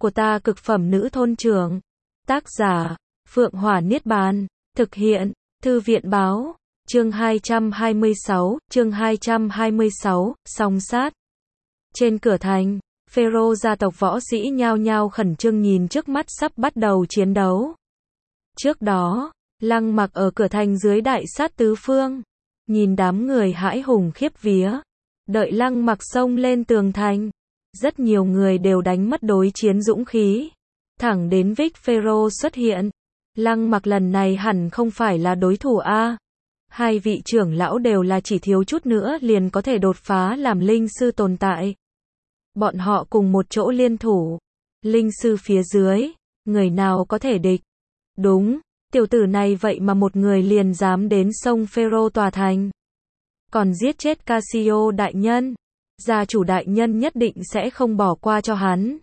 của ta cực phẩm nữ thôn trưởng. Tác giả, Phượng Hỏa Niết Bàn. Thực hiện, Thư viện báo. Chương 226, song sát. Trên cửa thành, Phêrô gia tộc võ sĩ nhao nhao khẩn trương nhìn trước mắt sắp bắt đầu chiến đấu. Trước đó, Lăng Mặc ở cửa thành dưới đại sát tứ phương, nhìn đám người hãi hùng khiếp vía. Đợi Lăng Mặc xông lên tường thành, rất nhiều người đều đánh mất đối chiến dũng khí. Thẳng đến Vic Phêrô xuất hiện, Lăng Mặc lần này hẳn không phải là đối thủ a. Hai vị trưởng lão đều là chỉ thiếu chút nữa liền có thể đột phá làm linh sư tồn tại. Bọn họ cùng một chỗ liên thủ, linh sư phía dưới, người nào có thể địch? Đúng, tiểu tử này vậy mà một người liền dám đến sông Phêrô tòa thành. Còn giết chết Cassio đại nhân, gia chủ đại nhân nhất định sẽ không bỏ qua cho hắn.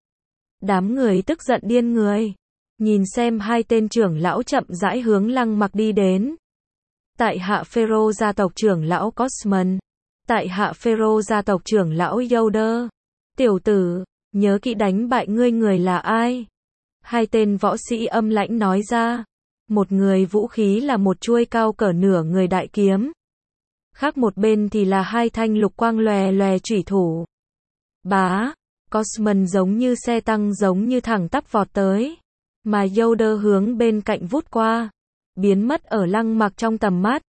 Đám người tức giận điên người, nhìn xem hai tên trưởng lão chậm rãi hướng Lăng Mặc đi đến. Tại hạ Phêrô gia tộc trưởng lão Cosman, tại hạ Phêrô gia tộc trưởng lão Yoder. Tiểu tử, nhớ kỹ đánh bại ngươi người là ai? Hai tên võ sĩ âm lãnh nói ra. Một người vũ khí là một chuôi cao cỡ nửa người đại kiếm, khác một bên thì là hai thanh lục quang lòe lòe chủy thủ. Bá, Cosman giống như xe tăng giống như thẳng tắp vọt tới, mà Yoder hướng bên cạnh vút qua, biến mất ở Lăng Mặc trong tầm mắt.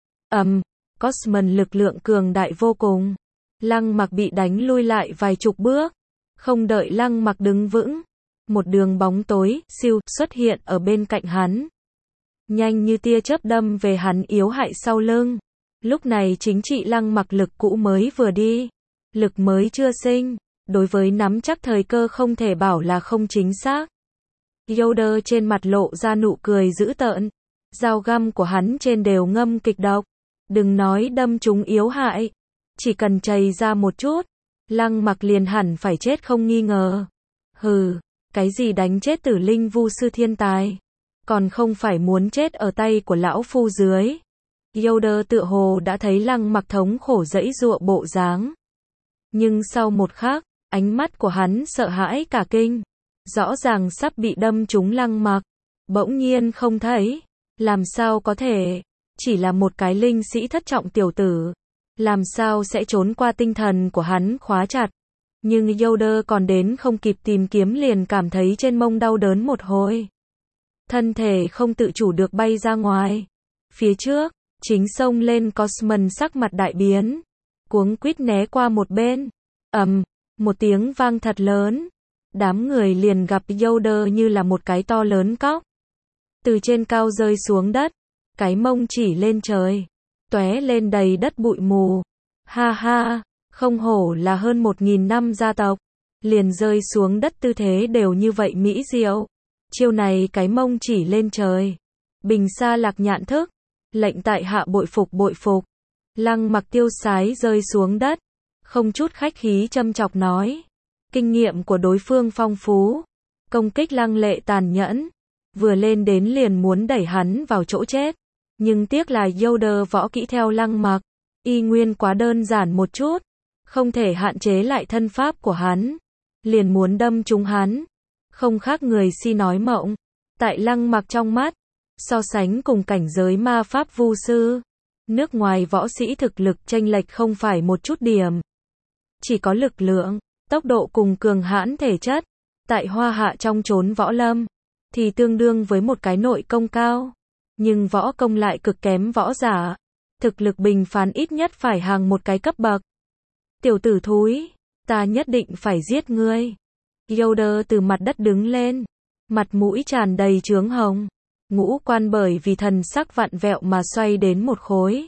Cosman lực lượng cường đại vô cùng. Lăng Mặc bị đánh lui lại vài chục bước, không đợi Lăng Mặc đứng vững, một đường bóng tối siêu xuất hiện ở bên cạnh hắn, nhanh như tia chớp đâm về hắn yếu hại sau lưng. Lúc này chính trị Lăng Mặc lực cũ mới vừa đi, lực mới chưa sinh, đối với nắm chắc thời cơ không thể bảo là không chính xác. Yoder trên mặt lộ ra nụ cười dữ tợn, dao găm của hắn trên đều ngâm kịch độc, đừng nói đâm chúng yếu hại, chỉ cần chày ra một chút, Lăng Mặc liền hẳn phải chết không nghi ngờ. Hừ, cái gì đánh chết tử linh vu sư thiên tài, còn không phải muốn chết ở tay của lão phu dưới. Yoder tựa hồ đã thấy Lăng Mặc thống khổ giãy giụa bộ dáng, nhưng sau một khắc, ánh mắt của hắn sợ hãi cả kinh, rõ ràng sắp bị đâm trúng Lăng Mặc, bỗng nhiên không thấy, làm sao có thể, chỉ là một cái linh sĩ thất trọng tiểu tử, làm sao sẽ trốn qua tinh thần của hắn khóa chặt. Nhưng Yoder còn đến không kịp tìm kiếm liền cảm thấy trên mông đau đớn một hồi, thân thể không tự chủ được bay ra ngoài. Phía trước, chính xông lên Cosman sắc mặt đại biến, cuống quýt né qua một bên. Một tiếng vang thật lớn, đám người liền gặp Yoder như là một cái to lớn cóc, từ trên cao rơi xuống đất, cái mông chỉ lên trời, tóe lên đầy đất bụi mù. Ha ha, không hổ là hơn 1000 năm gia tộc, liền rơi xuống đất tư thế đều như vậy mỹ diệu. Chiêu này cái mông chỉ lên trời, bình xa lạc nhạn thức, lệnh tại hạ bội phục bội phục. Lăng Mặc tiêu sái rơi xuống đất, không chút khách khí châm chọc nói. Kinh nghiệm của đối phương phong phú, công kích lăng lệ tàn nhẫn, vừa lên đến liền muốn đẩy hắn vào chỗ chết. Nhưng tiếc là Yoder võ kỹ theo Lăng Mặc, y nguyên quá đơn giản một chút, không thể hạn chế lại thân pháp của hắn, liền muốn đâm trúng hắn. Không khác người si nói mộng. Tại Lăng Mặc trong mắt, so sánh cùng cảnh giới ma pháp vu sư, nước ngoài võ sĩ thực lực chênh lệch không phải một chút điểm. Chỉ có lực lượng, tốc độ cùng cường hãn thể chất, tại Hoa Hạ trong chốn võ lâm, thì tương đương với một cái nội công cao, nhưng võ công lại cực kém võ giả, thực lực bình phán ít nhất phải hàng một cái cấp bậc. Tiểu tử thúi, ta nhất định phải giết ngươi. Yoder từ mặt đất đứng lên, mặt mũi tràn đầy chướng hồng, ngũ quan bởi vì thần sắc vặn vẹo mà xoay đến một khối,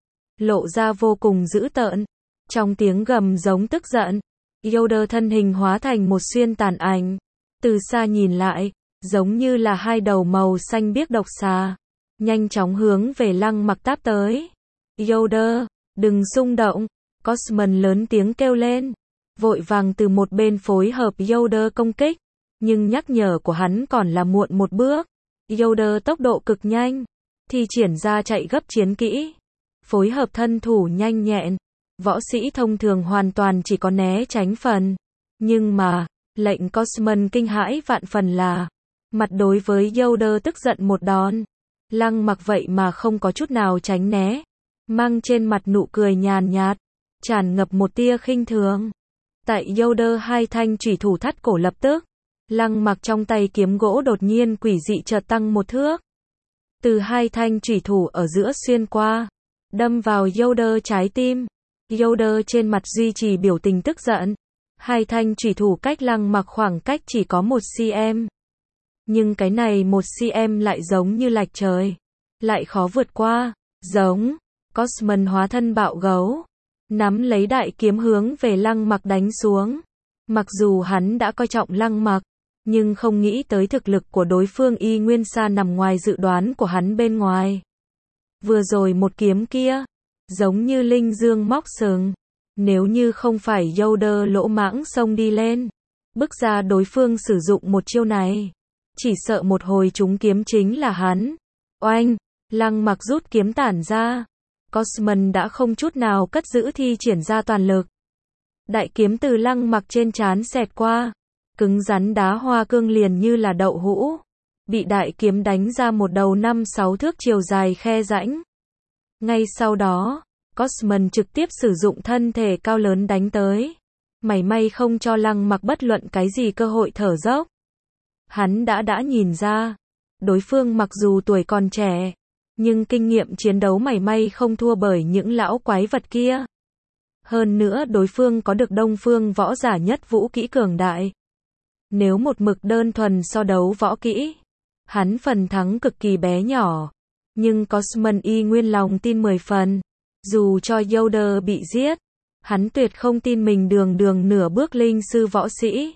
lộ ra vô cùng dữ tợn. Trong tiếng gầm giống tức giận, Yoder thân hình hóa thành một xuyên tàn ảnh, từ xa nhìn lại, giống như là hai đầu màu xanh biếc độc xà, nhanh chóng hướng về Lăng Mặc táp tới. Yoder, đừng xung động, Cosman lớn tiếng kêu lên, vội vàng từ một bên phối hợp Yoder công kích, nhưng nhắc nhở của hắn còn là muộn một bước. Yoder tốc độ cực nhanh, thi triển ra chạy gấp chiến kỹ, phối hợp thân thủ nhanh nhẹn, võ sĩ thông thường hoàn toàn chỉ có né tránh phần, nhưng mà Lệnh Cosman kinh hãi vạn phần là, mặt đối với Yoder tức giận một đòn. Lăng Mặc vậy mà không có chút nào tránh né, mang trên mặt nụ cười nhàn nhạt, tràn ngập một tia khinh thường. Tại Yoder hai thanh chủy thủ thắt cổ lập tức, Lăng Mặc trong tay kiếm gỗ đột nhiên quỷ dị chợt tăng một thước. Từ hai thanh chủy thủ ở giữa xuyên qua, đâm vào Yoder trái tim. Yoder trên mặt duy trì biểu tình tức giận. Hai thanh chủy thủ cách Lăng Mặc khoảng cách chỉ có 1 cm. Nhưng cái này 1 cm lại giống như lạch trời, lại khó vượt qua. Giống, Cosman hóa thân bạo gấu, nắm lấy đại kiếm hướng về Lăng Mặc đánh xuống. Mặc dù hắn đã coi trọng Lăng Mặc, nhưng không nghĩ tới thực lực của đối phương y nguyên xa nằm ngoài dự đoán của hắn bên ngoài. Vừa rồi một kiếm kia, giống như linh dương móc sừng. Nếu như không phải Yoder lỗ mãng xông đi lên, bức ra đối phương sử dụng một chiêu này, chỉ sợ một hồi trúng kiếm chính là hắn. Oanh, Lăng Mặc rút kiếm tản ra. Cosman đã không chút nào cất giữ thi triển ra toàn lực. Đại kiếm từ Lăng Mặc trên trán xẹt qua, cứng rắn đá hoa cương liền như là đậu hũ, bị đại kiếm đánh ra một đầu 5-6 thước chiều dài khe rãnh. Ngay sau đó, Cosman trực tiếp sử dụng thân thể cao lớn đánh tới, mảy may không cho Lăng Mặc bất luận cái gì cơ hội thở dốc. Hắn đã nhìn ra, đối phương mặc dù tuổi còn trẻ, nhưng kinh nghiệm chiến đấu mảy may không thua bởi những lão quái vật kia. Hơn nữa đối phương có được Đông Phương võ giả nhất vũ kỹ cường đại. Nếu một mực đơn thuần so đấu võ kỹ, hắn phần thắng cực kỳ bé nhỏ. Nhưng Cosman y nguyên lòng tin 10 phần. Dù cho Yoder bị giết, hắn tuyệt không tin mình đường nửa bước linh sư võ sĩ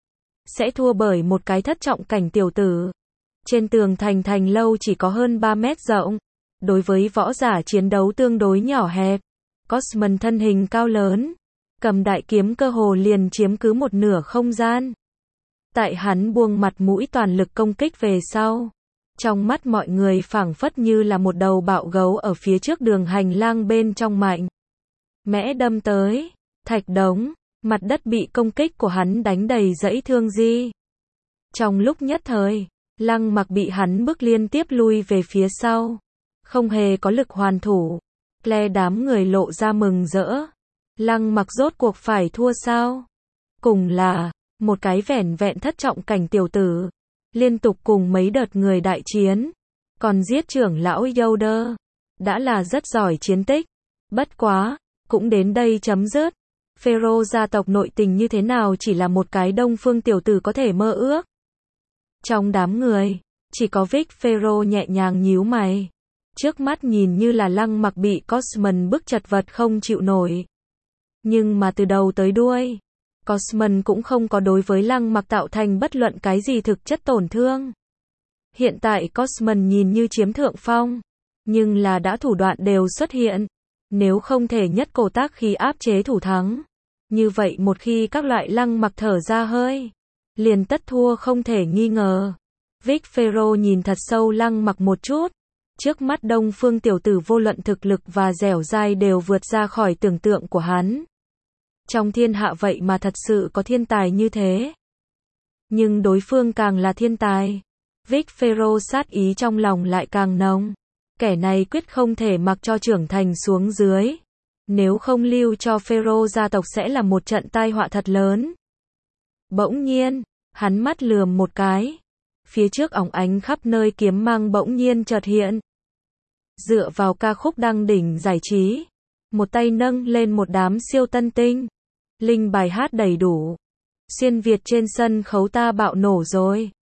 sẽ thua bởi một cái thất trọng cảnh tiểu tử. Trên tường thành lâu chỉ có hơn 3 mét rộng. Đối với võ giả chiến đấu tương đối nhỏ hẹp, Cosman thân hình cao lớn, cầm đại kiếm cơ hồ liền chiếm cứ một nửa không gian. Tại hắn buông mặt mũi toàn lực công kích về sau, trong mắt mọi người phảng phất như là một đầu bạo gấu ở phía trước đường hành lang bên trong mạnh mẽ đâm tới. Thạch đống, mặt đất bị công kích của hắn đánh đầy dãy thương di. Trong lúc nhất thời, Lăng Mặc bị hắn bức liên tiếp lui về phía sau, không hề có lực hoàn thủ. Cle đám người lộ ra mừng rỡ. Lăng Mặc rốt cuộc phải thua sao? Cùng là một cái vẻn vẹn thất trọng cảnh tiểu tử, liên tục cùng mấy đợt người đại chiến, còn giết trưởng lão Yoder, đã là rất giỏi chiến tích. Bất quá, cũng đến đây chấm dứt. Pharaoh gia tộc nội tình như thế nào chỉ là một cái Đông Phương tiểu tử có thể mơ ước. Trong đám người, chỉ có Vic Pharaoh nhẹ nhàng nhíu mày. Trước mắt nhìn như là Lăng Mặc bị Cosman bức chật vật không chịu nổi. Nhưng mà từ đầu tới đuôi, Cosman cũng không có đối với Lăng Mặc tạo thành bất luận cái gì thực chất tổn thương. Hiện tại Cosman nhìn như chiếm thượng phong, nhưng là đã thủ đoạn đều xuất hiện. Nếu không thể nhất cổ tác khí áp chế thủ thắng, như vậy một khi các loại Lăng Mặc thở ra hơi, liền tất thua không thể nghi ngờ. Vic Pharaoh nhìn thật sâu Lăng Mặc một chút. Trước mắt Đông Phương tiểu tử vô luận thực lực và dẻo dai đều vượt ra khỏi tưởng tượng của hắn. Trong thiên hạ vậy mà thật sự có thiên tài như thế. Nhưng đối phương càng là thiên tài, Vic Pharaoh sát ý trong lòng lại càng nồng. Kẻ này quyết không thể mặc cho trưởng thành xuống dưới. Nếu không lưu cho Pharaoh gia tộc sẽ là một trận tai họa thật lớn. Bỗng nhiên, hắn mắt lườm một cái. Phía trước óng ánh khắp nơi kiếm mang bỗng nhiên chợt hiện. Dựa vào ca khúc đăng đỉnh giải trí, một tay nâng lên một đám siêu tân tinh. Linh bài hát đầy đủ. Xuyên Việt trên sân khấu ta bạo nổ rồi.